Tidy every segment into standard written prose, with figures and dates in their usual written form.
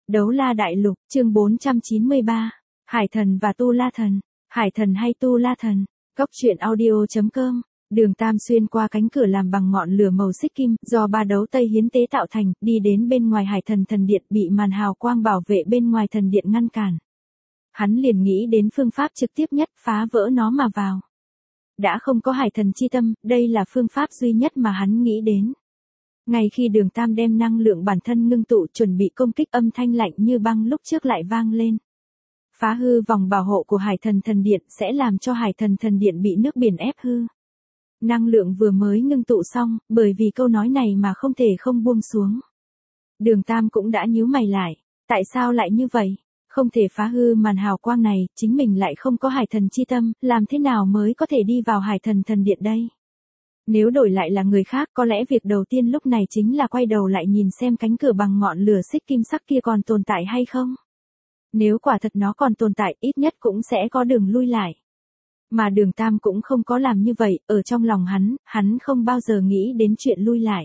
Đấu La Đại Lục, chương 493. Hải thần và Tu La Thần. Hải thần hay Tu La Thần? Cốc truyện audio.com. Đường Tam xuyên qua cánh cửa làm bằng ngọn lửa màu xích kim, do ba đấu Tây hiến tế tạo thành, đi đến bên ngoài Hải thần thần điện, bị màn hào quang bảo vệ bên ngoài thần điện ngăn cản. Hắn liền nghĩ đến phương pháp trực tiếp nhất, phá vỡ nó mà vào. Đã không có Hải thần chi tâm, đây là phương pháp duy nhất mà hắn nghĩ đến. Ngay khi Đường Tam đem năng lượng bản thân ngưng tụ chuẩn bị công kích, âm thanh lạnh như băng lúc trước lại vang lên. Phá hư vòng bảo hộ của Hải thần thần điện sẽ làm cho Hải thần thần điện bị nước biển ép hư. Năng lượng vừa mới ngưng tụ xong, bởi vì câu nói này mà không thể không buông xuống. Đường Tam cũng đã nhíu mày lại, tại sao lại như vậy? Không thể phá hư màn hào quang này, chính mình lại không có Hải thần chi tâm, làm thế nào mới có thể đi vào Hải thần thần điện đây? Nếu đổi lại là người khác, có lẽ việc đầu tiên lúc này chính là quay đầu lại nhìn xem cánh cửa bằng ngọn lửa xích kim sắc kia còn tồn tại hay không. Nếu quả thật nó còn tồn tại, ít nhất cũng sẽ có đường lui lại. Mà Đường Tam cũng không có làm như vậy, ở trong lòng hắn không bao giờ nghĩ đến chuyện lui lại.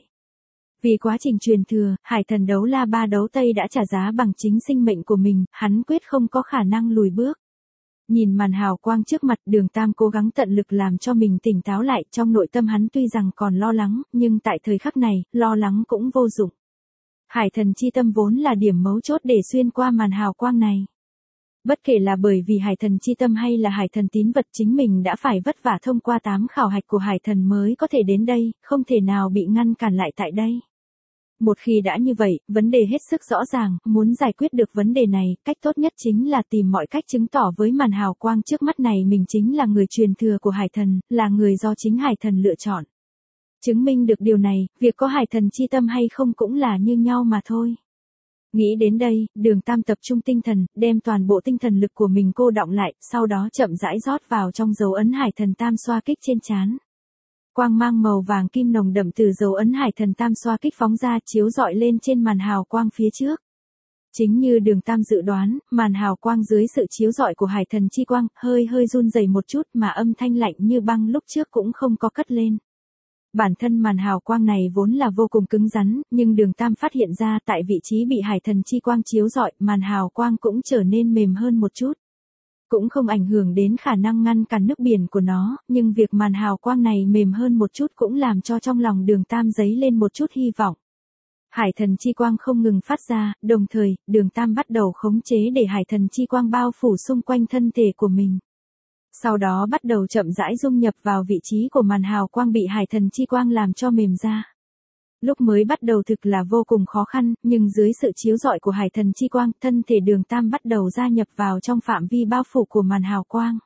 Vì quá trình truyền thừa, Hải thần đấu la ba đấu Tây đã trả giá bằng chính sinh mệnh của mình, hắn quyết không có khả năng lùi bước. Nhìn màn hào quang trước mặt, Đường Tam cố gắng tận lực làm cho mình tỉnh táo lại, trong nội tâm hắn tuy rằng còn lo lắng, nhưng tại thời khắc này, lo lắng cũng vô dụng. Hải thần chi tâm vốn là điểm mấu chốt để xuyên qua màn hào quang này. Bất kể là bởi vì Hải thần chi tâm hay là Hải thần tín vật, chính mình đã phải vất vả thông qua 8 khảo hạch của Hải thần mới có thể đến đây, không thể nào bị ngăn cản lại tại đây. Một khi đã như vậy, vấn đề hết sức rõ ràng, muốn giải quyết được vấn đề này, cách tốt nhất chính là tìm mọi cách chứng tỏ với màn hào quang trước mắt này mình chính là người truyền thừa của Hải thần, là người do chính Hải thần lựa chọn. Chứng minh được điều này, việc có Hải thần chi tâm hay không cũng là như nhau mà thôi. Nghĩ đến đây, Đường Tam tập trung tinh thần, đem toàn bộ tinh thần lực của mình cô đọng lại, sau đó chậm rãi rót vào trong dấu ấn Hải thần tam xoa kích trên trán. Quang mang màu vàng kim nồng đậm từ dấu ấn Hải thần tam xoa kích phóng ra, chiếu rọi lên trên màn hào quang phía trước. Chính như Đường Tam dự đoán, màn hào quang dưới sự chiếu rọi của Hải thần chi quang, hơi run rẩy một chút, mà âm thanh lạnh như băng lúc trước cũng không có cất lên. Bản thân màn hào quang này vốn là vô cùng cứng rắn, nhưng Đường Tam phát hiện ra tại vị trí bị Hải thần chi quang chiếu rọi, màn hào quang cũng trở nên mềm hơn một chút. Cũng không ảnh hưởng đến khả năng ngăn cản nước biển của nó, nhưng việc màn hào quang này mềm hơn một chút cũng làm cho trong lòng Đường Tam dấy lên một chút hy vọng. Hải thần chi quang không ngừng phát ra, đồng thời, Đường Tam bắt đầu khống chế để Hải thần chi quang bao phủ xung quanh thân thể của mình. Sau đó bắt đầu chậm rãi dung nhập vào vị trí của màn hào quang bị Hải thần chi quang làm cho mềm ra. Lúc mới bắt đầu thực là vô cùng khó khăn, nhưng dưới sự chiếu rọi của Hải thần chi quang, thân thể Đường Tam bắt đầu gia nhập vào trong phạm vi bao phủ của màn hào quang.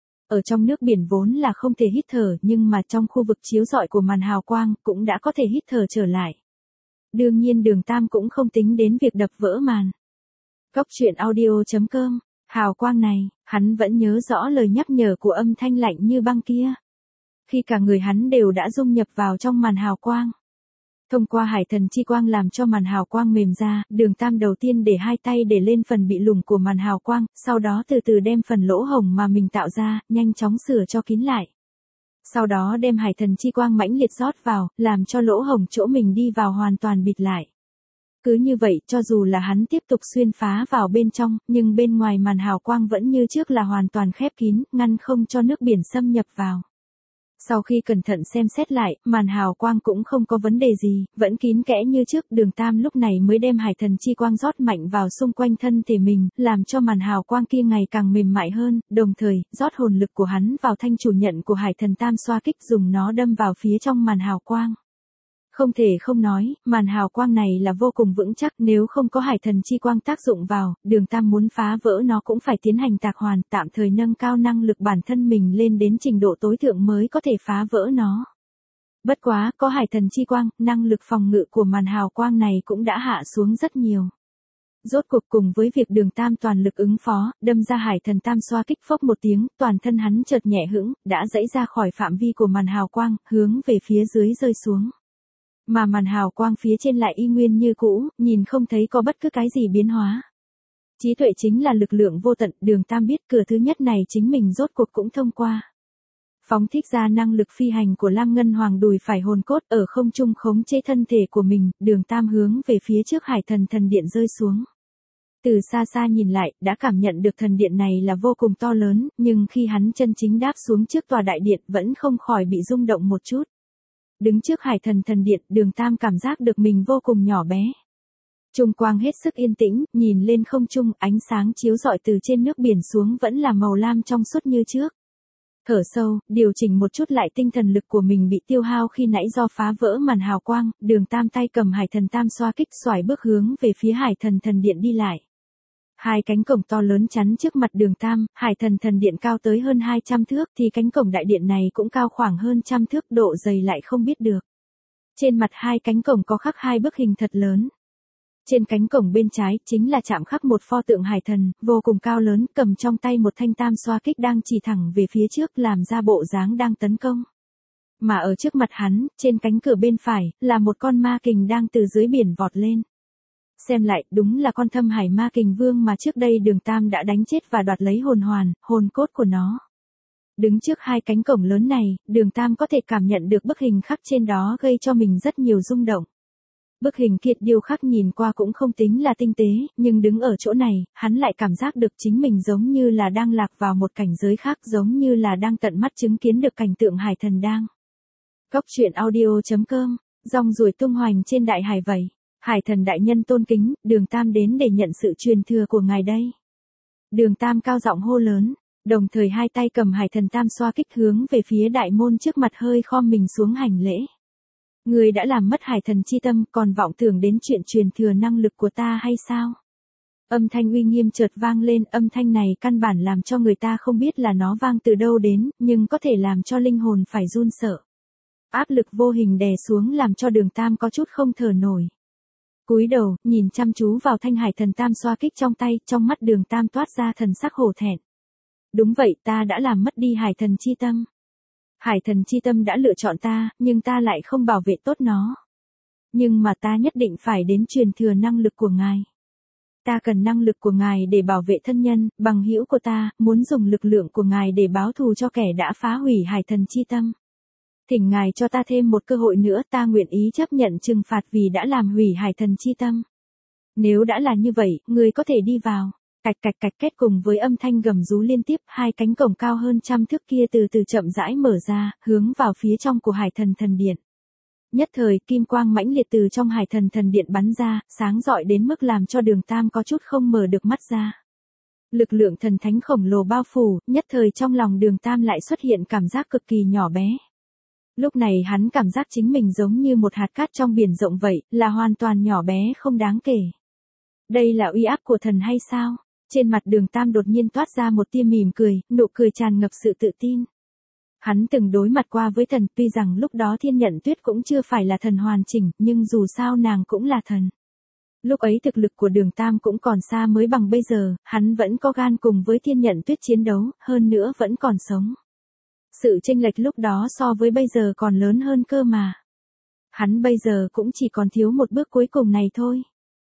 Ở trong nước biển vốn là không thể hít thở, nhưng mà trong khu vực chiếu rọi của màn hào quang cũng đã có thể hít thở trở lại. Đương nhiên Đường Tam cũng không tính đến việc đập vỡ màn. Cốc truyện audio.com. Hào quang này, hắn vẫn nhớ rõ lời nhắc nhở của âm thanh lạnh như băng kia. Khi cả người hắn đều đã dung nhập vào trong màn hào quang. Thông qua Hải thần chi quang làm cho màn hào quang mềm ra, Đường Tam đầu tiên để hai tay để lên phần bị lủng của màn hào quang, sau đó từ từ đem phần lỗ hổng mà mình tạo ra, nhanh chóng sửa cho kín lại. Sau đó đem Hải thần chi quang mãnh liệt rót vào, làm cho lỗ hổng chỗ mình đi vào hoàn toàn bịt lại. Cứ như vậy, cho dù là hắn tiếp tục xuyên phá vào bên trong, nhưng bên ngoài màn hào quang vẫn như trước là hoàn toàn khép kín, ngăn không cho nước biển xâm nhập vào. Sau khi cẩn thận xem xét lại, màn hào quang cũng không có vấn đề gì, vẫn kín kẽ như trước. Đường Tam lúc này mới đem Hải thần chi quang rót mạnh vào xung quanh thân thể mình, làm cho màn hào quang kia ngày càng mềm mại hơn, đồng thời, rót hồn lực của hắn vào thanh chủ nhận của Hải thần tam xoa kích, dùng nó đâm vào phía trong màn hào quang. Không thể không nói, màn hào quang này là vô cùng vững chắc, nếu không có Hải thần chi quang tác dụng vào, Đường Tam muốn phá vỡ nó cũng phải tiến hành tạc hoàn, tạm thời nâng cao năng lực bản thân mình lên đến trình độ tối thượng mới có thể phá vỡ nó. Bất quá, có Hải thần chi quang, năng lực phòng ngự của màn hào quang này cũng đã hạ xuống rất nhiều. Rốt cuộc cùng với việc Đường Tam toàn lực ứng phó, đâm ra Hải thần tam xoa kích phốc một tiếng, toàn thân hắn chợt nhẹ hững, đã giãy ra khỏi phạm vi của màn hào quang, hướng về phía dưới rơi xuống. Mà màn hào quang phía trên lại y nguyên như cũ, nhìn không thấy có bất cứ cái gì biến hóa. Trí tuệ chính là lực lượng vô tận, Đường Tam biết cửa thứ nhất này chính mình rốt cuộc cũng thông qua. Phóng thích ra năng lực phi hành của Lam Ngân Hoàng đùi phải hồn cốt ở không trung khống chế thân thể của mình, Đường Tam hướng về phía trước Hải thần thần điện rơi xuống. Từ xa xa nhìn lại, đã cảm nhận được thần điện này là vô cùng to lớn, nhưng khi hắn chân chính đáp xuống trước tòa đại điện vẫn không khỏi bị rung động một chút. Đứng trước Hải Thần thần điện, Đường Tam cảm giác được mình vô cùng nhỏ bé. Trung quang hết sức yên tĩnh, nhìn lên không trung, ánh sáng chiếu rọi từ trên nước biển xuống vẫn là màu lam trong suốt như trước. Thở sâu, điều chỉnh một chút lại tinh thần lực của mình bị tiêu hao khi nãy do phá vỡ màn hào quang, Đường Tam tay cầm Hải Thần Tam xoa kích xoài bước hướng về phía Hải Thần thần điện đi lại. Hai cánh cổng to lớn chắn trước mặt Đường Tam, Hải Thần thần điện cao tới hơn 200 thước thì cánh cổng đại điện này cũng cao khoảng hơn 100 thước, độ dày lại không biết được. Trên mặt hai cánh cổng có khắc hai bức hình thật lớn. Trên cánh cổng bên trái chính là chạm khắc một pho tượng hải thần, vô cùng cao lớn, cầm trong tay một thanh tam xoa kích đang chỉ thẳng về phía trước làm ra bộ dáng đang tấn công. Mà ở trước mặt hắn, trên cánh cửa bên phải, là một con ma kình đang từ dưới biển vọt lên. Xem lại, đúng là con Thâm Hải Ma Kình Vương mà trước đây Đường Tam đã đánh chết và đoạt lấy hồn cốt của nó. Đứng trước hai cánh cổng lớn này, Đường Tam có thể cảm nhận được bức hình khắc trên đó gây cho mình rất nhiều rung động. Bức hình kiệt điêu khắc nhìn qua cũng không tính là tinh tế, nhưng đứng ở chỗ này, hắn lại cảm giác được chính mình giống như là đang lạc vào một cảnh giới khác, giống như là đang tận mắt chứng kiến được cảnh tượng hải thần đang. Góc truyện audio.com, dòng ruồi tung hoành trên đại hải vậy. Hải thần đại nhân tôn kính, Đường Tam đến để nhận sự truyền thừa của ngài đây. Đường Tam cao giọng hô lớn, đồng thời hai tay cầm Hải Thần Tam xoa kích hướng về phía đại môn trước mặt hơi khom mình xuống hành lễ. Người đã làm mất Hải Thần chi tâm, còn vọng tưởng đến chuyện truyền thừa năng lực của ta hay sao? Âm thanh uy nghiêm chợt vang lên, âm thanh này căn bản làm cho người ta không biết là nó vang từ đâu đến, nhưng có thể làm cho linh hồn phải run sợ. Áp lực vô hình đè xuống làm cho Đường Tam có chút không thở nổi. Cúi đầu, nhìn chăm chú vào thanh Hải Thần Tam xoa kích trong tay, trong mắt Đường Tam toát ra thần sắc hổ thẹn. Đúng vậy, ta đã làm mất đi Hải Thần chi tâm. Hải Thần chi tâm đã lựa chọn ta, nhưng ta lại không bảo vệ tốt nó. Nhưng mà ta nhất định phải đến truyền thừa năng lực của ngài. Ta cần năng lực của ngài để bảo vệ thân nhân, bằng hữu của ta, muốn dùng lực lượng của ngài để báo thù cho kẻ đã phá hủy Hải Thần chi tâm. Thỉnh ngài cho ta thêm một cơ hội nữa, ta nguyện ý chấp nhận trừng phạt vì đã làm hủy Hải Thần chi tâm. Nếu đã là như vậy, người có thể đi vào. Cạch cạch cạch kết cùng với âm thanh gầm rú liên tiếp, hai cánh cổng cao hơn 100 thước kia từ từ chậm rãi mở ra, hướng vào phía trong của Hải Thần thần điện. Nhất thời, kim quang mãnh liệt từ trong Hải Thần thần điện bắn ra, sáng rọi đến mức làm cho Đường Tam có chút không mở được mắt ra. Lực lượng thần thánh khổng lồ bao phủ, nhất thời trong lòng Đường Tam lại xuất hiện cảm giác cực kỳ nhỏ bé. Lúc này hắn cảm giác chính mình giống như một hạt cát trong biển rộng vậy, là hoàn toàn nhỏ bé không đáng kể. Đây là uy áp của thần hay sao? Trên mặt Đường Tam đột nhiên toát ra một tia mỉm cười, nụ cười tràn ngập sự tự tin. Hắn từng đối mặt qua với thần, tuy rằng lúc đó Thiên Nhận Tuyết cũng chưa phải là thần hoàn chỉnh, nhưng dù sao nàng cũng là thần. Lúc ấy thực lực của Đường Tam cũng còn xa mới bằng bây giờ, hắn vẫn có gan cùng với Thiên Nhận Tuyết chiến đấu, hơn nữa vẫn còn sống. Sự chênh lệch lúc đó so với bây giờ còn lớn hơn cơ mà. Hắn bây giờ cũng chỉ còn thiếu một bước cuối cùng này thôi.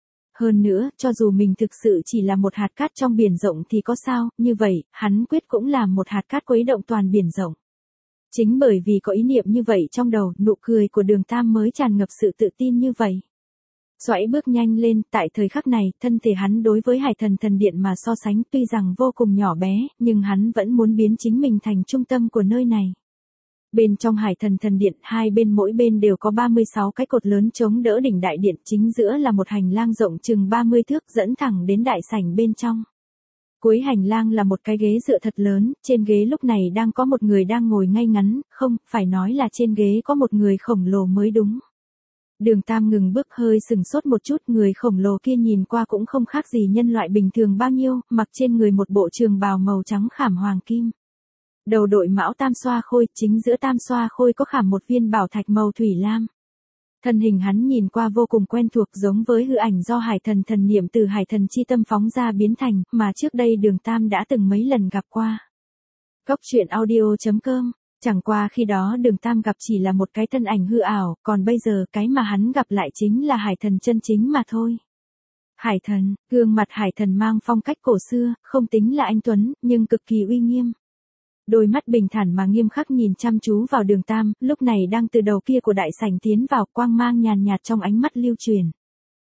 Hơn nữa, cho dù mình thực sự chỉ là một hạt cát trong biển rộng thì có sao, như vậy, hắn quyết cũng là một hạt cát khuấy động toàn biển rộng. Chính bởi vì có ý niệm như vậy trong đầu, nụ cười của Đường Tam mới tràn ngập sự tự tin như vậy. Xoãi bước nhanh lên, tại thời khắc này, thân thể hắn đối với Hải Thần thần điện mà so sánh tuy rằng vô cùng nhỏ bé, nhưng hắn vẫn muốn biến chính mình thành trung tâm của nơi này. Bên trong Hải Thần thần điện, hai bên mỗi bên đều có 36 cái cột lớn chống đỡ đỉnh đại điện, chính giữa là một hành lang rộng chừng 30 thước dẫn thẳng đến đại sảnh bên trong. Cuối hành lang là một cái ghế dựa thật lớn, trên ghế lúc này đang có một người đang ngồi ngay ngắn, không, phải nói là trên ghế có một người khổng lồ mới đúng. Đường Tam ngừng bước hơi sừng sốt một chút, người khổng lồ kia nhìn qua cũng không khác gì nhân loại bình thường bao nhiêu, mặc trên người một bộ trường bào màu trắng khảm hoàng kim. Đầu đội mão tam xoa khôi, chính giữa tam xoa khôi có khảm một viên bảo thạch màu thủy lam. Thân hình hắn nhìn qua vô cùng quen thuộc, giống với hư ảnh do Hải Thần thần niệm từ Hải Thần chi tâm phóng ra biến thành, mà trước đây Đường Tam đã từng mấy lần gặp qua. Góc truyện audio.com, chẳng qua khi đó Đường Tam gặp chỉ là một cái thân ảnh hư ảo, còn bây giờ cái mà hắn gặp lại chính là Hải Thần chân chính mà thôi. Hải Thần, gương mặt Hải Thần mang phong cách cổ xưa, không tính là anh tuấn, nhưng cực kỳ uy nghiêm. Đôi mắt bình thản mà nghiêm khắc nhìn chăm chú vào Đường Tam, lúc này đang từ đầu kia của đại sảnh tiến vào, quang mang nhàn nhạt trong ánh mắt lưu truyền.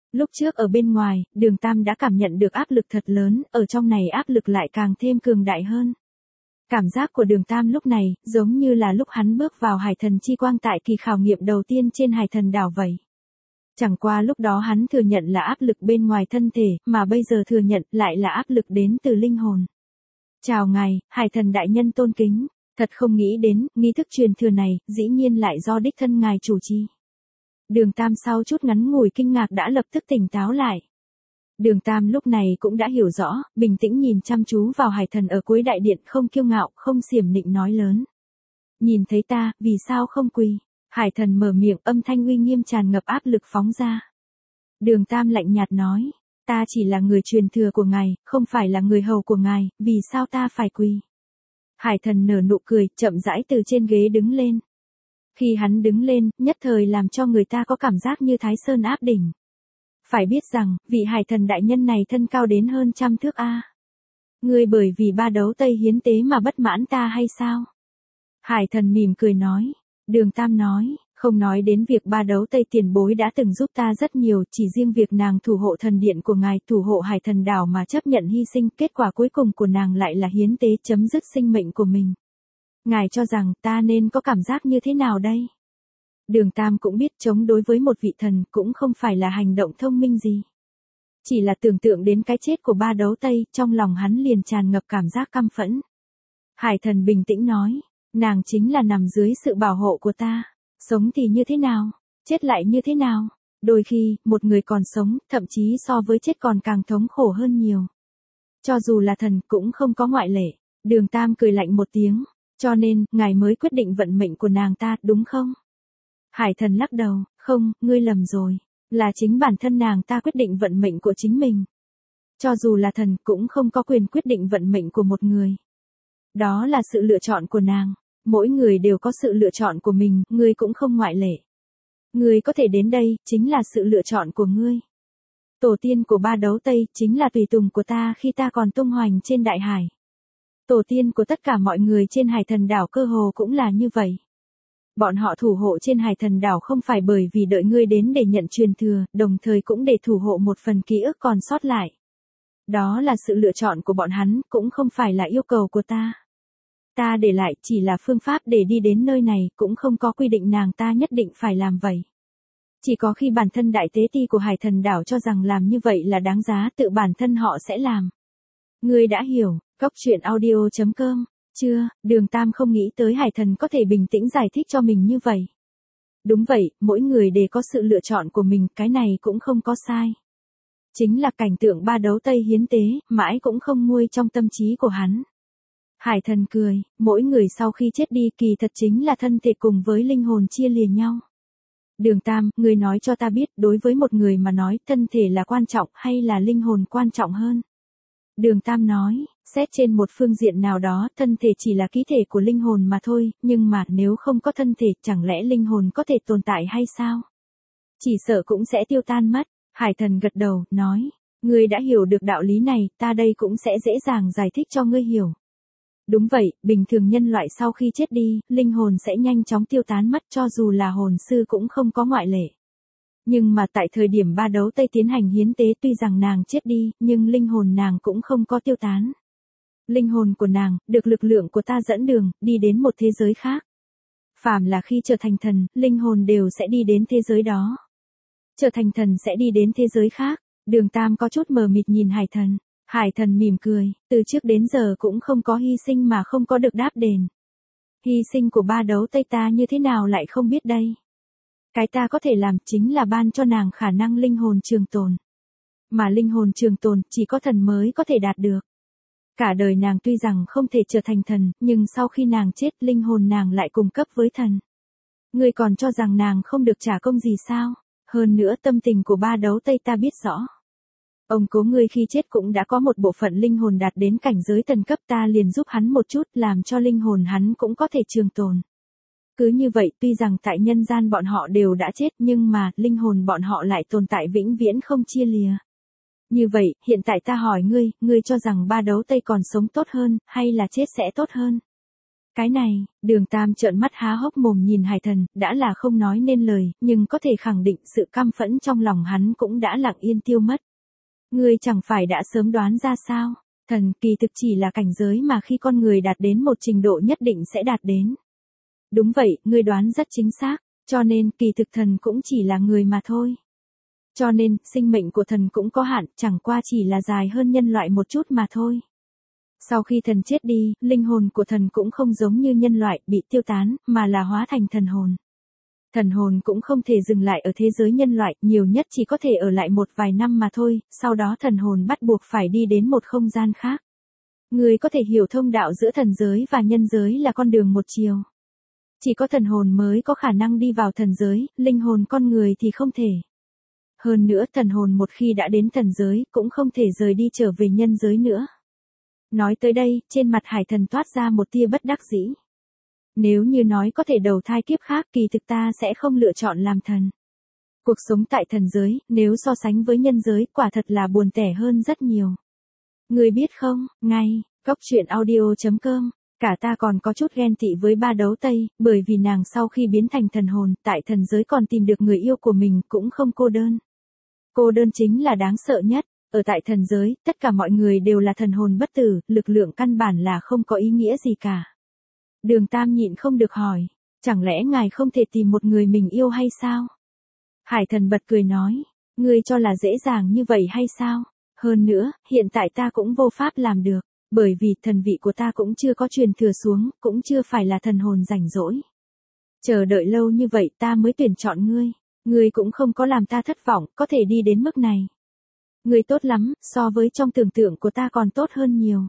Lúc trước ở bên ngoài, Đường Tam đã cảm nhận được áp lực thật lớn, ở trong này áp lực lại càng thêm cường đại hơn. Cảm giác của Đường Tam lúc này, giống như là lúc hắn bước vào hải thần chi quang tại kỳ khảo nghiệm đầu tiên trên hải thần đảo vậy. Chẳng qua lúc đó hắn thừa nhận là áp lực bên ngoài thân thể, mà bây giờ thừa nhận lại là áp lực đến từ linh hồn. Chào ngài, hải thần đại nhân tôn kính. Thật không nghĩ đến, nghi thức truyền thừa này, dĩ nhiên lại do đích thân ngài chủ trì. Đường Tam sau chút ngắn ngủi kinh ngạc đã lập tức tỉnh táo lại. Đường Tam lúc này cũng đã hiểu rõ, bình tĩnh nhìn chăm chú vào hải thần ở cuối đại điện, không kiêu ngạo, không xiểm nịnh nói lớn. Nhìn thấy ta, vì sao không quỳ? Hải thần mở miệng, âm thanh uy nghiêm tràn ngập áp lực phóng ra. Đường Tam lạnh nhạt nói, ta chỉ là người truyền thừa của ngài, không phải là người hầu của ngài, vì sao ta phải quỳ? Hải thần nở nụ cười, chậm rãi từ trên ghế đứng lên. Khi hắn đứng lên, nhất thời làm cho người ta có cảm giác như Thái Sơn áp đỉnh. Phải biết rằng, vị hải thần đại nhân này thân cao đến hơn 100 thước a. Ngươi bởi vì ba đấu tây hiến tế mà bất mãn ta hay sao? Hải thần mỉm cười nói. Đường Tam nói, không nói đến việc ba đấu tây tiền bối đã từng giúp ta rất nhiều, chỉ riêng việc nàng thủ hộ thần điện của ngài, thủ hộ hải thần đảo mà chấp nhận hy sinh, kết quả cuối cùng của nàng lại là hiến tế chấm dứt sinh mệnh của mình. Ngài cho rằng ta nên có cảm giác như thế nào đây? Đường Tam cũng biết chống đối với một vị thần cũng không phải là hành động thông minh gì. Chỉ là tưởng tượng đến cái chết của ba đấu tây, trong lòng hắn liền tràn ngập cảm giác căm phẫn. Hải thần bình tĩnh nói, nàng chính là nằm dưới sự bảo hộ của ta. Sống thì như thế nào? Chết lại như thế nào? Đôi khi, một người còn sống, thậm chí so với chết còn càng thống khổ hơn nhiều. Cho dù là thần cũng không có ngoại lệ. Đường Tam cười lạnh một tiếng. Cho nên, ngài mới quyết định vận mệnh của nàng ta, đúng không? Hải thần lắc đầu, không, ngươi lầm rồi. Là chính bản thân nàng ta quyết định vận mệnh của chính mình. Cho dù là thần cũng không có quyền quyết định vận mệnh của một người. Đó là sự lựa chọn của nàng. Mỗi người đều có sự lựa chọn của mình, ngươi cũng không ngoại lệ. Ngươi có thể đến đây, chính là sự lựa chọn của ngươi. Tổ tiên của ba đấu tây, chính là tùy tùng của ta khi ta còn tung hoành trên đại hải. Tổ tiên của tất cả mọi người trên hải thần đảo cơ hồ cũng là như vậy. Bọn họ thủ hộ trên hải thần đảo không phải bởi vì đợi ngươi đến để nhận truyền thừa, đồng thời cũng để thủ hộ một phần ký ức còn sót lại. Đó là sự lựa chọn của bọn hắn, cũng không phải là yêu cầu của ta. Ta để lại chỉ là phương pháp để đi đến nơi này, cũng không có quy định nàng ta nhất định phải làm vậy. Chỉ có khi bản thân đại tế ti của hải thần đảo cho rằng làm như vậy là đáng giá, tự bản thân họ sẽ làm. Ngươi đã hiểu, Goctruyện.audio.com. Chưa, Đường Tam không nghĩ tới hải thần có thể bình tĩnh giải thích cho mình như vậy. Đúng vậy, mỗi người đều có sự lựa chọn của mình, cái này cũng không có sai. Chính là cảnh tượng ba đấu tây hiến tế, mãi cũng không nguôi trong tâm trí của hắn. Hải thần cười, mỗi người sau khi chết đi kỳ thật chính là thân thể cùng với linh hồn chia lìa nhau. Đường Tam, ngươi nói cho ta biết, đối với một người mà nói, thân thể là quan trọng hay là linh hồn quan trọng hơn? Đường Tam nói, xét trên một phương diện nào đó, thân thể chỉ là ký thể của linh hồn mà thôi, nhưng mà nếu không có thân thể, chẳng lẽ linh hồn có thể tồn tại hay sao? Chỉ sợ cũng sẽ tiêu tan mất. Hải thần gật đầu, nói, ngươi đã hiểu được đạo lý này, ta đây cũng sẽ dễ dàng giải thích cho ngươi hiểu. Đúng vậy, bình thường nhân loại sau khi chết đi, linh hồn sẽ nhanh chóng tiêu tán mất, cho dù là hồn sư cũng không có ngoại lệ. Nhưng mà tại thời điểm ba đấu tây tiến hành hiến tế, tuy rằng nàng chết đi, nhưng linh hồn nàng cũng không có tiêu tán. Linh hồn của nàng, được lực lượng của ta dẫn đường, đi đến một thế giới khác. Phàm là khi trở thành thần, linh hồn đều sẽ đi đến thế giới đó. Trở thành thần sẽ đi đến thế giới khác. Đường Tam có chút mờ mịt nhìn hải thần. Hải thần mỉm cười, từ trước đến giờ cũng không có hy sinh mà không có được đáp đền. Hy sinh của ba đấu tây ta như thế nào lại không biết đây. Cái ta có thể làm chính là ban cho nàng khả năng linh hồn trường tồn. Mà linh hồn trường tồn chỉ có thần mới có thể đạt được. Cả đời nàng tuy rằng không thể trở thành thần, nhưng sau khi nàng chết linh hồn nàng lại cùng cấp với thần. Ngươi còn cho rằng nàng không được trả công gì sao? Hơn nữa tâm tình của ba đấu tây ta biết rõ. Ông cố ngươi khi chết cũng đã có một bộ phận linh hồn đạt đến cảnh giới thần cấp, ta liền giúp hắn một chút làm cho linh hồn hắn cũng có thể trường tồn. Cứ như vậy tuy rằng tại nhân gian bọn họ đều đã chết nhưng mà linh hồn bọn họ lại tồn tại vĩnh viễn không chia lìa. Như vậy, hiện tại ta hỏi ngươi, ngươi cho rằng ba đấu tây còn sống tốt hơn, hay là chết sẽ tốt hơn? Cái này, Đường Tam trợn mắt há hốc mồm nhìn Hải Thần, đã là không nói nên lời, nhưng có thể khẳng định sự căm phẫn trong lòng hắn cũng đã lặng yên tiêu mất. Ngươi chẳng phải đã sớm đoán ra sao? Thần kỳ thực chỉ là cảnh giới mà khi con người đạt đến một trình độ nhất định sẽ đạt đến. Đúng vậy, ngươi đoán rất chính xác, cho nên kỳ thực thần cũng chỉ là người mà thôi. Cho nên, sinh mệnh của thần cũng có hạn, chẳng qua chỉ là dài hơn nhân loại một chút mà thôi. Sau khi thần chết đi, linh hồn của thần cũng không giống như nhân loại bị tiêu tán, mà là hóa thành thần hồn. Thần hồn cũng không thể dừng lại ở thế giới nhân loại, nhiều nhất chỉ có thể ở lại một vài năm mà thôi, sau đó thần hồn bắt buộc phải đi đến một không gian khác. Người có thể hiểu thông đạo giữa thần giới và nhân giới là con đường một chiều. Chỉ có thần hồn mới có khả năng đi vào thần giới, linh hồn con người thì không thể. Hơn nữa thần hồn một khi đã đến thần giới, cũng không thể rời đi trở về nhân giới nữa. Nói tới đây, trên mặt Hải Thần toát ra một tia bất đắc dĩ. Nếu như nói có thể đầu thai kiếp khác, kỳ thực ta sẽ không lựa chọn làm thần. Cuộc sống tại thần giới, nếu so sánh với nhân giới, quả thật là buồn tẻ hơn rất nhiều. Người biết không, ngay, Cốc Truyện Audio.com, cả ta còn có chút ghen tị với Ba Đấu Tây, bởi vì nàng sau khi biến thành thần hồn, tại thần giới còn tìm được người yêu của mình, cũng không cô đơn. Cô đơn chính là đáng sợ nhất. Ở tại thần giới, tất cả mọi người đều là thần hồn bất tử, lực lượng căn bản là không có ý nghĩa gì cả. Đường Tam nhịn không được hỏi, chẳng lẽ ngài không thể tìm một người mình yêu hay sao? Hải Thần bật cười nói, ngươi cho là dễ dàng như vậy hay sao? Hơn nữa, hiện tại ta cũng vô pháp làm được, bởi vì thần vị của ta cũng chưa có truyền thừa xuống, cũng chưa phải là thần hồn rảnh rỗi. Chờ đợi lâu như vậy ta mới tuyển chọn ngươi cũng không có làm ta thất vọng, có thể đi đến mức này. Ngươi tốt lắm, so với trong tưởng tượng của ta còn tốt hơn nhiều.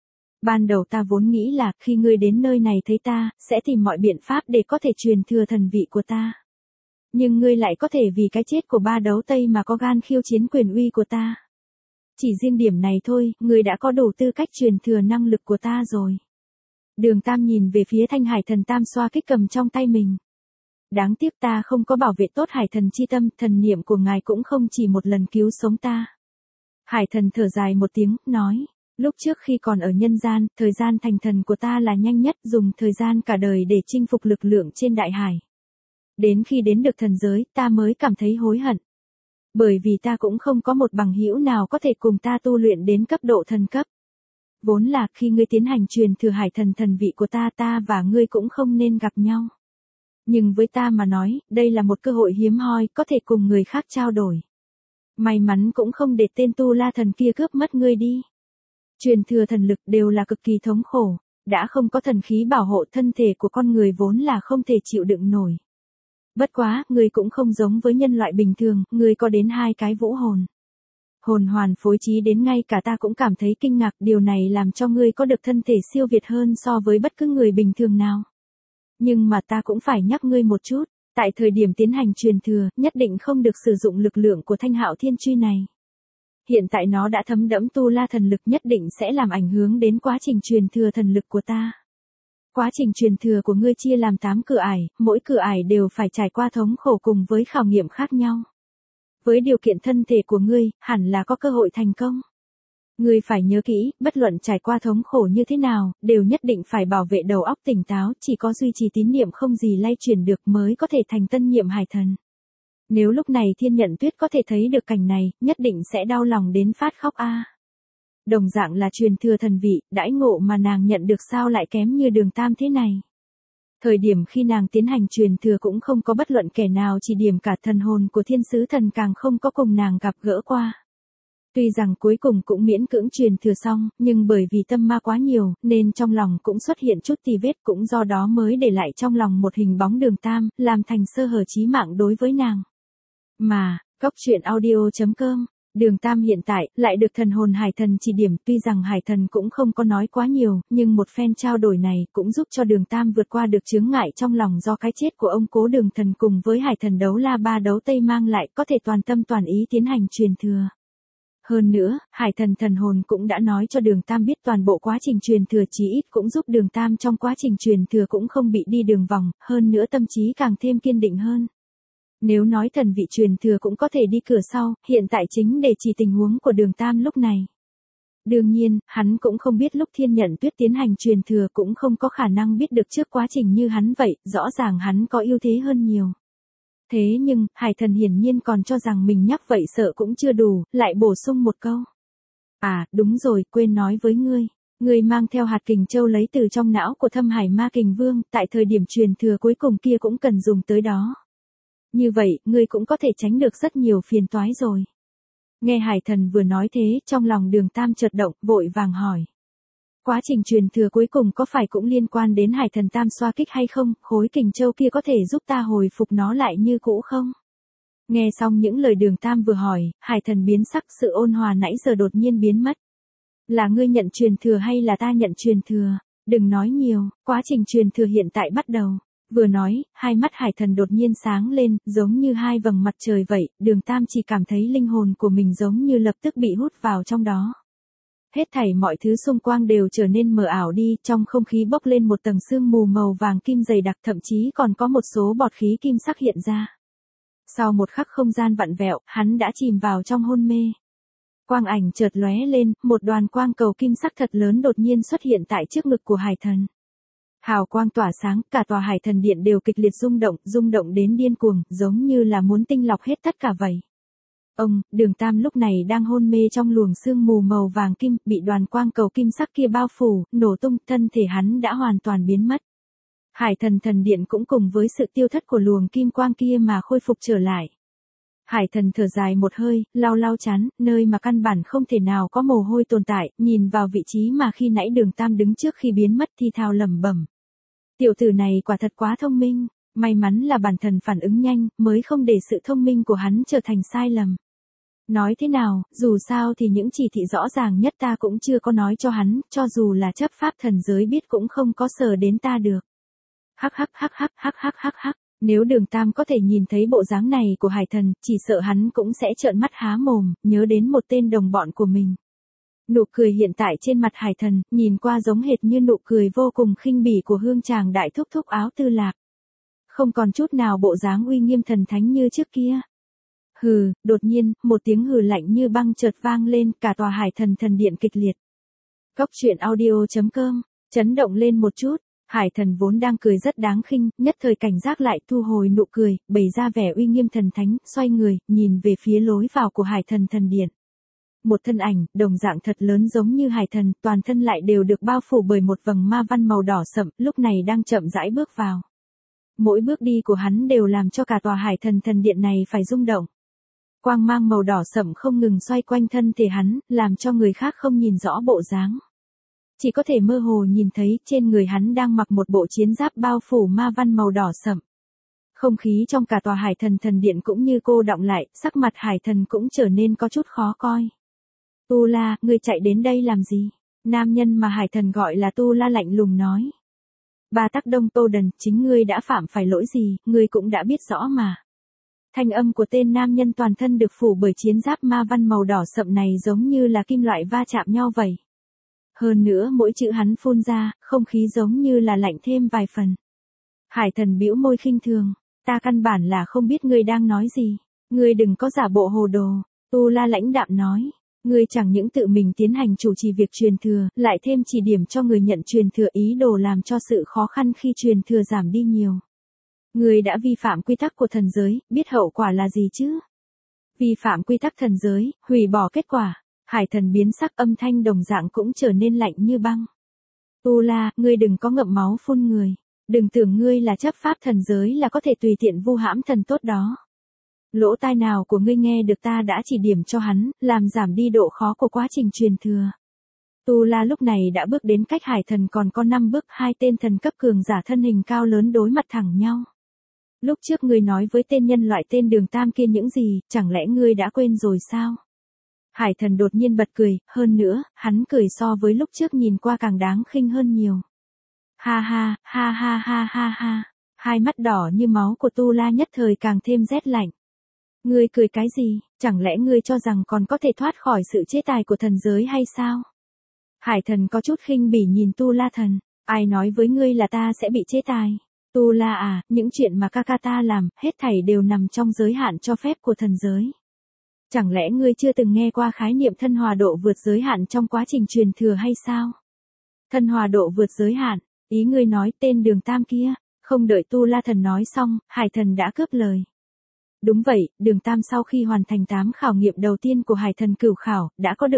Ban đầu ta vốn nghĩ là khi ngươi đến nơi này thấy ta, sẽ tìm mọi biện pháp để có thể truyền thừa thần vị của ta. Nhưng ngươi lại có thể vì cái chết của Ba Đấu Tây mà có gan khiêu chiến quyền uy của ta. Chỉ riêng điểm này thôi, ngươi đã có đủ tư cách truyền thừa năng lực của ta rồi. Đường Tam nhìn về phía Thanh Hải Thần Tam xoa kích cầm trong tay mình. Đáng tiếc ta không có bảo vệ tốt Hải Thần chi tâm, thần niệm của ngài cũng không chỉ một lần cứu sống ta. Hải Thần thở dài một tiếng, nói, lúc trước khi còn ở nhân gian, thời gian thành thần của ta là nhanh nhất, dùng thời gian cả đời để chinh phục lực lượng trên đại hải. Đến khi đến được thần giới, ta mới cảm thấy hối hận. Bởi vì ta cũng không có một bằng hữu nào có thể cùng ta tu luyện đến cấp độ thần cấp. Vốn là khi ngươi tiến hành truyền thừa Hải Thần thần vị của ta và ngươi cũng không nên gặp nhau. Nhưng với ta mà nói, đây là một cơ hội hiếm hoi, có thể cùng người khác trao đổi. May mắn cũng không để tên Tu La Thần kia cướp mất ngươi đi. Truyền thừa thần lực đều là cực kỳ thống khổ, đã không có thần khí bảo hộ, thân thể của con người vốn là không thể chịu đựng nổi. Bất quá, ngươi cũng không giống với nhân loại bình thường, ngươi có đến 2 cái vũ hồn. Hồn hoàn phối trí đến ngay cả ta cũng cảm thấy kinh ngạc, điều này làm cho ngươi có được thân thể siêu việt hơn so với bất cứ người bình thường nào. Nhưng mà ta cũng phải nhắc ngươi một chút, tại thời điểm tiến hành truyền thừa, nhất định không được sử dụng lực lượng của Thanh Hạo Thiên Truy này. Hiện tại nó đã thấm đẫm Tu La thần lực, nhất định sẽ làm ảnh hưởng đến quá trình truyền thừa thần lực của ta. Quá trình truyền thừa của ngươi chia làm 8 cửa ải, mỗi cửa ải đều phải trải qua thống khổ cùng với khảo nghiệm khác nhau. Với điều kiện thân thể của ngươi, hẳn là có cơ hội thành công. Ngươi phải nhớ kỹ, bất luận trải qua thống khổ như thế nào, đều nhất định phải bảo vệ đầu óc tỉnh táo, chỉ có duy trì tín niệm không gì lay chuyển được mới có thể thành tân nhiệm Hải Thần. Nếu lúc này Thiên Nhận Tuyết có thể thấy được cảnh này, nhất định sẽ đau lòng đến phát khóc a. Đồng dạng là truyền thừa thần vị, đãi ngộ mà nàng nhận được sao lại kém như Đường Tam thế này. Thời điểm khi nàng tiến hành truyền thừa cũng không có bất luận kẻ nào chỉ điểm, cả thần hồn của Thiên Sứ Thần càng không có cùng nàng gặp gỡ qua. Tuy rằng cuối cùng cũng miễn cưỡng truyền thừa xong, nhưng bởi vì tâm ma quá nhiều, nên trong lòng cũng xuất hiện chút tì vết, cũng do đó mới để lại trong lòng một hình bóng Đường Tam, làm thành sơ hở chí mạng đối với nàng. Mà, Cốc Truyện Audio.com, Đường Tam hiện tại, lại được thần hồn Hải Thần chỉ điểm, tuy rằng Hải Thần cũng không có nói quá nhiều, nhưng một phen trao đổi này cũng giúp cho Đường Tam vượt qua được chướng ngại trong lòng do cái chết của ông cố Đường Thần cùng với Hải Thần Đấu La Ba Đấu Tây mang lại, có thể toàn tâm toàn ý tiến hành truyền thừa. Hơn nữa, Hải Thần thần hồn cũng đã nói cho Đường Tam biết toàn bộ quá trình truyền thừa, chí ít cũng giúp Đường Tam trong quá trình truyền thừa cũng không bị đi đường vòng, hơn nữa tâm trí càng thêm kiên định hơn. Nếu nói thần vị truyền thừa cũng có thể đi cửa sau, hiện tại chính để chỉ tình huống của Đường Tam lúc này. Đương nhiên, hắn cũng không biết lúc Thiên Nhận Tuyết tiến hành truyền thừa cũng không có khả năng biết được trước quá trình như hắn vậy, rõ ràng hắn có ưu thế hơn nhiều. Thế nhưng, Hải Thần hiển nhiên còn cho rằng mình nhắc vậy sợ cũng chưa đủ, lại bổ sung một câu. À, đúng rồi, quên nói với ngươi. Ngươi mang theo hạt kình châu lấy từ trong não của Thâm Hải Ma Kình Vương, tại thời điểm truyền thừa cuối cùng kia cũng cần dùng tới đó. Như vậy, ngươi cũng có thể tránh được rất nhiều phiền toái rồi. Nghe Hải Thần vừa nói thế, trong lòng Đường Tam chợt động, vội vàng hỏi. Quá trình truyền thừa cuối cùng có phải cũng liên quan đến Hải Thần Tam xoa kích hay không, khối kình châu kia có thể giúp ta hồi phục nó lại như cũ không? Nghe xong những lời Đường Tam vừa hỏi, Hải Thần biến sắc, sự ôn hòa nãy giờ đột nhiên biến mất. Là ngươi nhận truyền thừa hay là ta nhận truyền thừa? Đừng nói nhiều, quá trình truyền thừa hiện tại bắt đầu. Vừa nói, hai mắt Hải Thần đột nhiên sáng lên, giống như hai vầng mặt trời vậy, Đường Tam chỉ cảm thấy linh hồn của mình giống như lập tức bị hút vào trong đó. Hết thảy mọi thứ xung quanh đều trở nên mờ ảo đi, trong không khí bốc lên một tầng sương mù màu vàng kim dày đặc, thậm chí còn có một số bọt khí kim sắc hiện ra. Sau một khắc không gian vặn vẹo, hắn đã chìm vào trong hôn mê. Quang ảnh chợt lóe lên, một đoàn quang cầu kim sắc thật lớn đột nhiên xuất hiện tại trước ngực của Hải Thần. Hào quang tỏa sáng, cả tòa Hải Thần điện đều kịch liệt rung động đến điên cuồng, giống như là muốn tinh lọc hết tất cả vậy. Đường Tam lúc này đang hôn mê trong luồng sương mù màu vàng kim, bị đoàn quang cầu kim sắc kia bao phủ, nổ tung, thân thể hắn đã hoàn toàn biến mất. Hải Thần thần điện cũng cùng với sự tiêu thất của luồng kim quang kia mà khôi phục trở lại. Hải Thần thở dài một hơi, lau chán, nơi mà căn bản không thể nào có mồ hôi tồn tại, nhìn vào vị trí mà khi nãy Đường Tam đứng trước khi biến mất thì thào lẩm bẩm. Tiểu tử này quả thật quá thông minh, may mắn là bản thân phản ứng nhanh, mới không để sự thông minh của hắn trở thành sai lầm. Nói thế nào, dù sao thì những chỉ thị rõ ràng nhất ta cũng chưa có nói cho hắn, cho dù là chấp pháp thần giới biết cũng không có sờ đến ta được. Hắc. Nếu Đường Tam có thể nhìn thấy bộ dáng này của Hải Thần, chỉ sợ hắn cũng sẽ trợn mắt há mồm, nhớ đến một tên đồng bọn của mình. Nụ cười hiện tại trên mặt Hải Thần, nhìn qua giống hệt như nụ cười vô cùng khinh bỉ của hương tràng đại thúc thúc áo tư lạc. Không còn chút nào bộ dáng uy nghiêm thần thánh như trước kia. Hừ, đột nhiên, một tiếng hừ lạnh như băng chợt vang lên, cả tòa Hải Thần thần điện kịch liệt. Cốc truyện audio.com, chấn động lên một chút. Hải Thần vốn đang cười rất đáng khinh, nhất thời cảnh giác lại thu hồi nụ cười, bày ra vẻ uy nghiêm thần thánh, xoay người, nhìn về phía lối vào của Hải Thần thần điện. Một thân ảnh, đồng dạng thật lớn giống như Hải Thần, toàn thân lại đều được bao phủ bởi một vầng ma văn màu đỏ sậm, lúc này đang chậm rãi bước vào. Mỗi bước đi của hắn đều làm cho cả tòa Hải Thần thần điện này phải rung động. Quang mang màu đỏ sậm không ngừng xoay quanh thân thể hắn, làm cho người khác không nhìn rõ bộ dáng. Chỉ có thể mơ hồ nhìn thấy trên người hắn đang mặc một bộ chiến giáp bao phủ ma văn màu đỏ sậm. Không khí trong cả tòa Hải Thần thần điện cũng như cô đọng lại, sắc mặt Hải Thần cũng trở nên có chút khó coi. Tu La, ngươi chạy đến đây làm gì? Nam nhân mà Hải Thần gọi là Tu La lạnh lùng nói. Ba Tắc Đông Tô Đần, chính ngươi đã phạm phải lỗi gì, ngươi cũng đã biết rõ mà. Thanh âm của tên nam nhân toàn thân được phủ bởi chiến giáp ma văn màu đỏ sậm này giống như là kim loại va chạm nhau vậy. Hơn nữa mỗi chữ hắn phun ra, không khí giống như là lạnh thêm vài phần. Hải Thần bĩu môi khinh thường, ta căn bản là không biết ngươi đang nói gì, ngươi đừng có giả bộ hồ đồ, Tu La lãnh đạm nói, ngươi chẳng những tự mình tiến hành chủ trì việc truyền thừa, lại thêm chỉ điểm cho người nhận truyền thừa ý đồ làm cho sự khó khăn khi truyền thừa giảm đi nhiều. Ngươi đã vi phạm quy tắc của thần giới, biết hậu quả là gì chứ? Vi phạm quy tắc thần giới, hủy bỏ kết quả. Hải Thần biến sắc, âm thanh đồng dạng cũng trở nên lạnh như băng. Tu La, ngươi đừng có ngậm máu phun người. Đừng tưởng ngươi là chấp pháp thần giới là có thể tùy tiện vu hãm thần tốt đó. Lỗ tai nào của ngươi nghe được ta đã chỉ điểm cho hắn, làm giảm đi độ khó của quá trình truyền thừa. Tu La lúc này đã bước đến cách Hải Thần còn có 5 bước, hai tên thần cấp cường giả thân hình cao lớn đối mặt thẳng nhau. Lúc trước ngươi nói với tên nhân loại tên Đường Tam kia những gì, chẳng lẽ ngươi đã quên rồi sao? Hải Thần đột nhiên bật cười, hơn nữa, hắn cười so với lúc trước nhìn qua càng đáng khinh hơn nhiều. Ha, hai mắt đỏ như máu của Tu La nhất thời càng thêm rét lạnh. Ngươi cười cái gì, chẳng lẽ ngươi cho rằng còn có thể thoát khỏi sự chế tài của thần giới hay sao? Hải Thần có chút khinh bỉ nhìn Tu La thần, ai nói với ngươi là ta sẽ bị chế tài? Tu La à, những chuyện mà ca ta làm, hết thảy đều nằm trong giới hạn cho phép của thần giới. Chẳng lẽ ngươi chưa từng nghe qua khái niệm thân hòa độ vượt giới hạn trong quá trình truyền thừa hay sao? Thân hòa độ vượt giới hạn, ý ngươi nói tên Đường Tam kia, không đợi Tu La Thần nói xong, Hải Thần đã cướp lời. Đúng vậy, Đường Tam sau khi hoàn thành 8 khảo nghiệm đầu tiên của Hải Thần cửu khảo, đã có được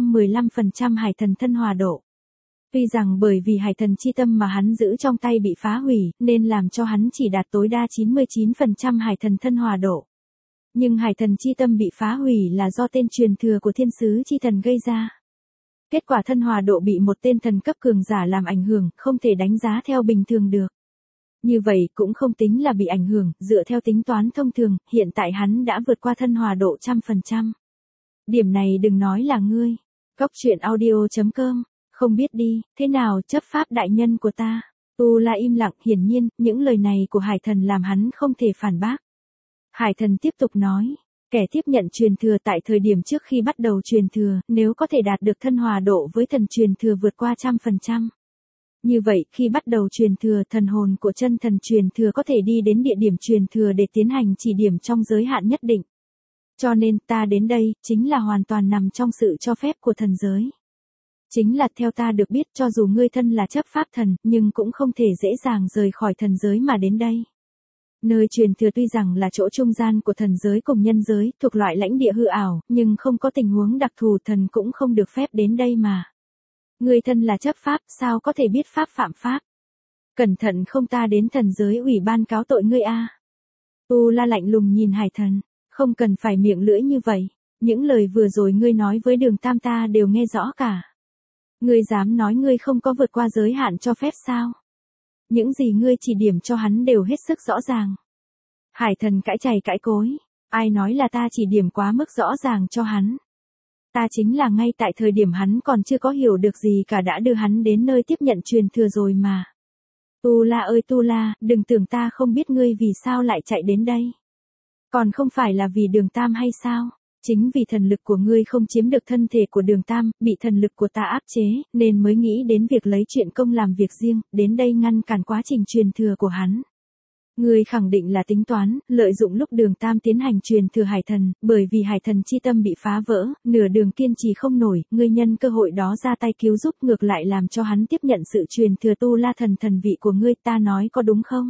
115% Hải Thần thân hòa độ. Tuy rằng bởi vì Hải Thần chi tâm mà hắn giữ trong tay bị phá hủy, nên làm cho hắn chỉ đạt tối đa 99% Hải Thần thân hòa độ. Nhưng Hải Thần chi tâm bị phá hủy là do tên truyền thừa của Thiên Sứ chi thần gây ra. Kết quả thân hòa độ bị một tên thần cấp cường giả làm ảnh hưởng, không thể đánh giá theo bình thường được. Như vậy cũng không tính là bị ảnh hưởng, dựa theo tính toán thông thường, hiện tại hắn đã vượt qua thân hòa độ 100%. Điểm này đừng nói là ngươi. Cóc truyện audio.com, không biết đi, thế nào chấp pháp đại nhân của ta. Tu La im lặng, hiển nhiên, những lời này của Hải Thần làm hắn không thể phản bác. Hải Thần tiếp tục nói, kẻ tiếp nhận truyền thừa tại thời điểm trước khi bắt đầu truyền thừa, nếu có thể đạt được thân hòa độ với thần truyền thừa vượt qua 100%. Như vậy, khi bắt đầu truyền thừa, thần hồn của chân thần truyền thừa có thể đi đến địa điểm truyền thừa để tiến hành chỉ điểm trong giới hạn nhất định. Cho nên, ta đến đây, chính là hoàn toàn nằm trong sự cho phép của thần giới. Chính là theo ta được biết cho dù ngươi thân là chấp pháp thần, nhưng cũng không thể dễ dàng rời khỏi thần giới mà đến đây. Nơi truyền thừa tuy rằng là chỗ trung gian của thần giới cùng nhân giới, thuộc loại lãnh địa hư ảo, nhưng không có tình huống đặc thù thần cũng không được phép đến đây mà. Ngươi thân là chấp pháp, sao có thể biết pháp phạm pháp? Cẩn thận không ta đến thần giới ủy ban cáo tội ngươi a. Tu La lạnh lùng nhìn Hải Thần, không cần phải miệng lưỡi như vậy, những lời vừa rồi ngươi nói với Đường Tam ta đều nghe rõ cả. Ngươi dám nói ngươi không có vượt qua giới hạn cho phép sao? Những gì ngươi chỉ điểm cho hắn đều hết sức rõ ràng. Hải Thần cãi chày cãi cối, ai nói là ta chỉ điểm quá mức rõ ràng cho hắn? Ta chính là ngay tại thời điểm hắn còn chưa có hiểu được gì cả đã đưa hắn đến nơi tiếp nhận truyền thừa rồi mà. Tu La ơi Tu La, đừng tưởng ta không biết ngươi vì sao lại chạy đến đây. Còn không phải là vì Đường Tam hay sao? Chính vì thần lực của ngươi không chiếm được thân thể của Đường Tam, bị thần lực của ta áp chế, nên mới nghĩ đến việc lấy chuyện công làm việc riêng, đến đây ngăn cản quá trình truyền thừa của hắn. Ngươi khẳng định là tính toán, lợi dụng lúc Đường Tam tiến hành truyền thừa Hải Thần, bởi vì Hải Thần chi tâm bị phá vỡ, nửa đường kiên trì không nổi, ngươi nhân cơ hội đó ra tay cứu giúp ngược lại làm cho hắn tiếp nhận sự truyền thừa Tu La thần thần vị của ngươi, ta nói có đúng không?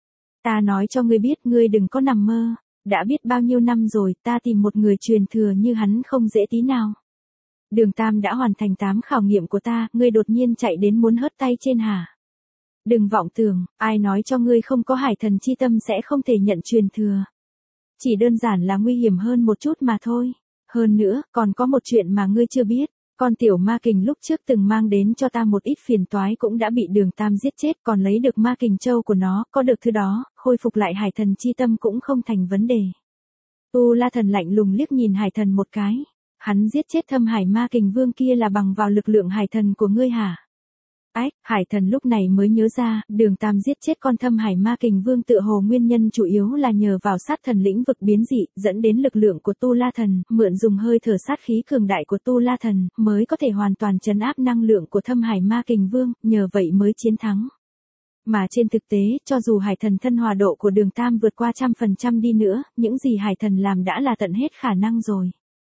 Ta nói cho ngươi biết ngươi đừng có nằm mơ, đã biết bao nhiêu năm rồi ta tìm một người truyền thừa như hắn không dễ tí nào. Đường Tam đã hoàn thành 8 khảo nghiệm của ta, ngươi đột nhiên chạy đến muốn hớt tay trên hả? Đừng vọng tưởng, ai nói cho ngươi không có Hải Thần chi tâm sẽ không thể nhận truyền thừa. Chỉ đơn giản là nguy hiểm hơn một chút mà thôi. Hơn nữa, còn có một chuyện mà ngươi chưa biết. Con tiểu ma kình lúc trước từng mang đến cho ta một ít phiền toái cũng đã bị Đường Tam giết chết, còn lấy được ma kình châu của nó, có được thứ đó, khôi phục lại Hải Thần chi tâm cũng không thành vấn đề. Tu La thần lạnh lùng liếc nhìn Hải Thần một cái. Hắn giết chết Thâm Hải ma kình vương kia là bằng vào lực lượng Hải Thần của ngươi hả? Ách, Hải Thần lúc này mới nhớ ra, Đường Tam giết chết con Thâm Hải ma kình vương tựa hồ nguyên nhân chủ yếu là nhờ vào sát thần lĩnh vực biến dị, dẫn đến lực lượng của Tu La thần, mượn dùng hơi thở sát khí cường đại của Tu La thần, mới có thể hoàn toàn trấn áp năng lượng của Thâm Hải ma kình vương, nhờ vậy mới chiến thắng. Mà trên thực tế, cho dù Hải Thần thân hòa độ của Đường Tam vượt qua 100% đi nữa, những gì Hải Thần làm đã là tận hết khả năng rồi.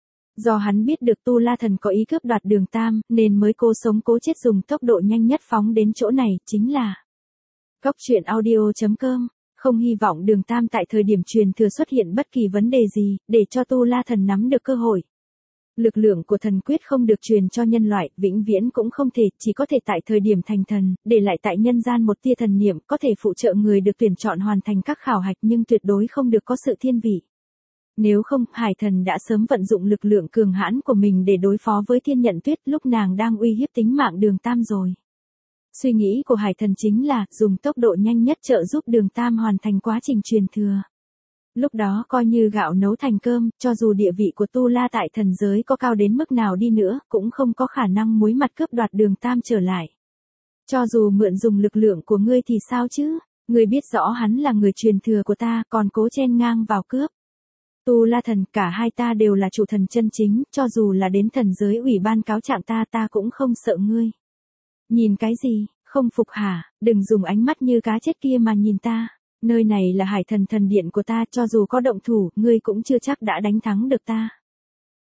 Do hắn biết được Tu La thần có ý cướp đoạt Đường Tam, nên mới cố sống cố chết dùng tốc độ nhanh nhất phóng đến chỗ này, chính là Cóc truyện audio.com, không hy vọng Đường Tam tại thời điểm truyền thừa xuất hiện bất kỳ vấn đề gì, để cho Tu La thần nắm được cơ hội. Lực lượng của thần quyết không được truyền cho nhân loại, vĩnh viễn cũng không thể, chỉ có thể tại thời điểm thành thần, để lại tại nhân gian một tia thần niệm, có thể phụ trợ người được tuyển chọn hoàn thành các khảo hạch nhưng tuyệt đối không được có sự thiên vị. Nếu không, Hải Thần đã sớm vận dụng lực lượng cường hãn của mình để đối phó với Thiên Nhận Tuyết lúc nàng đang uy hiếp tính mạng Đường Tam rồi. Suy nghĩ của Hải Thần chính là dùng tốc độ nhanh nhất trợ giúp Đường Tam hoàn thành quá trình truyền thừa. Lúc đó coi như gạo nấu thành cơm, cho dù địa vị của Tu La tại thần giới có cao đến mức nào đi nữa, cũng không có khả năng muối mặt cướp đoạt Đường Tam trở lại. Cho dù mượn dùng lực lượng của ngươi thì sao chứ? Ngươi biết rõ hắn là người truyền thừa của ta, còn cố chen ngang vào cướp. Tu La thần, cả hai ta đều là chủ thần chân chính, cho dù là đến thần giới ủy ban cáo trạng ta cũng không sợ ngươi. Nhìn cái gì, không phục hả? Đừng dùng ánh mắt như cá chết kia mà nhìn ta. Nơi này là Hải Thần thần điện của ta, cho dù có động thủ, ngươi cũng chưa chắc đã đánh thắng được ta.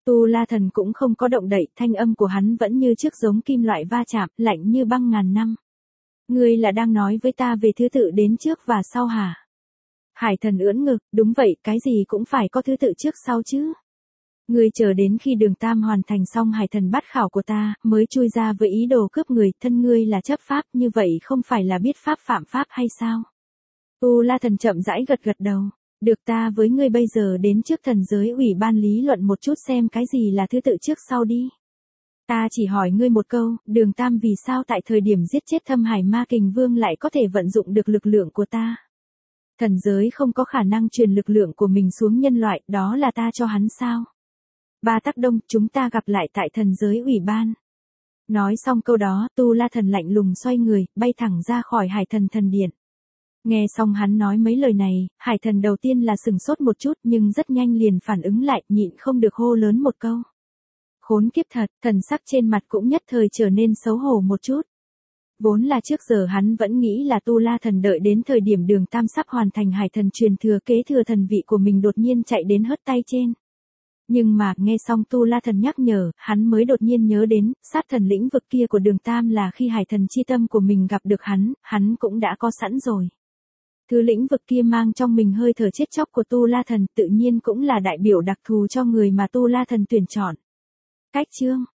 Tu La Thần cũng không có động đậy, thanh âm của hắn vẫn như trước giống kim loại va chạm, lạnh như băng ngàn năm. Ngươi là đang nói với ta về thứ tự đến trước và sau hả? Hải Thần ưỡn ngực, đúng vậy, cái gì cũng phải có thứ tự trước sau chứ. Ngươi chờ đến khi Đường Tam hoàn thành xong Hải Thần bát khảo của ta, mới chui ra với ý đồ cướp người, thân ngươi là chấp pháp, như vậy không phải là biết pháp phạm pháp hay sao? Tu La Thần chậm rãi gật gật đầu. Được, ta với ngươi bây giờ đến trước thần giới ủy ban lý luận một chút xem cái gì là thứ tự trước sau đi. Ta chỉ hỏi ngươi một câu, Đường Tam vì sao tại thời điểm giết chết Thâm Hải Ma Kình Vương lại có thể vận dụng được lực lượng của ta? Thần giới không có khả năng truyền lực lượng của mình xuống nhân loại, đó là ta cho hắn sao? Ba Tắc Đông, chúng ta gặp lại tại thần giới ủy ban. Nói xong câu đó, Tu La Thần lạnh lùng xoay người, bay thẳng ra khỏi Hải Thần thần điện. Nghe xong hắn nói mấy lời này, Hải Thần đầu tiên là sừng sốt một chút nhưng rất nhanh liền phản ứng lại, nhịn không được hô lớn một câu. Khốn kiếp thật, thần sắc trên mặt cũng nhất thời trở nên xấu hổ một chút. Vốn là trước giờ hắn vẫn nghĩ là Tu La Thần đợi đến thời điểm Đường Tam sắp hoàn thành Hải Thần truyền thừa kế thừa thần vị của mình đột nhiên chạy đến hớt tay trên. Nhưng mà, nghe xong Tu La Thần nhắc nhở, hắn mới đột nhiên nhớ đến, sát thần lĩnh vực kia của Đường Tam là khi Hải Thần chi tâm của mình gặp được hắn cũng đã có sẵn rồi. Thứ lĩnh vực kia mang trong mình hơi thở chết chóc của Tu La Thần tự nhiên cũng là đại biểu đặc thù cho người mà Tu La Thần tuyển chọn. Cách chương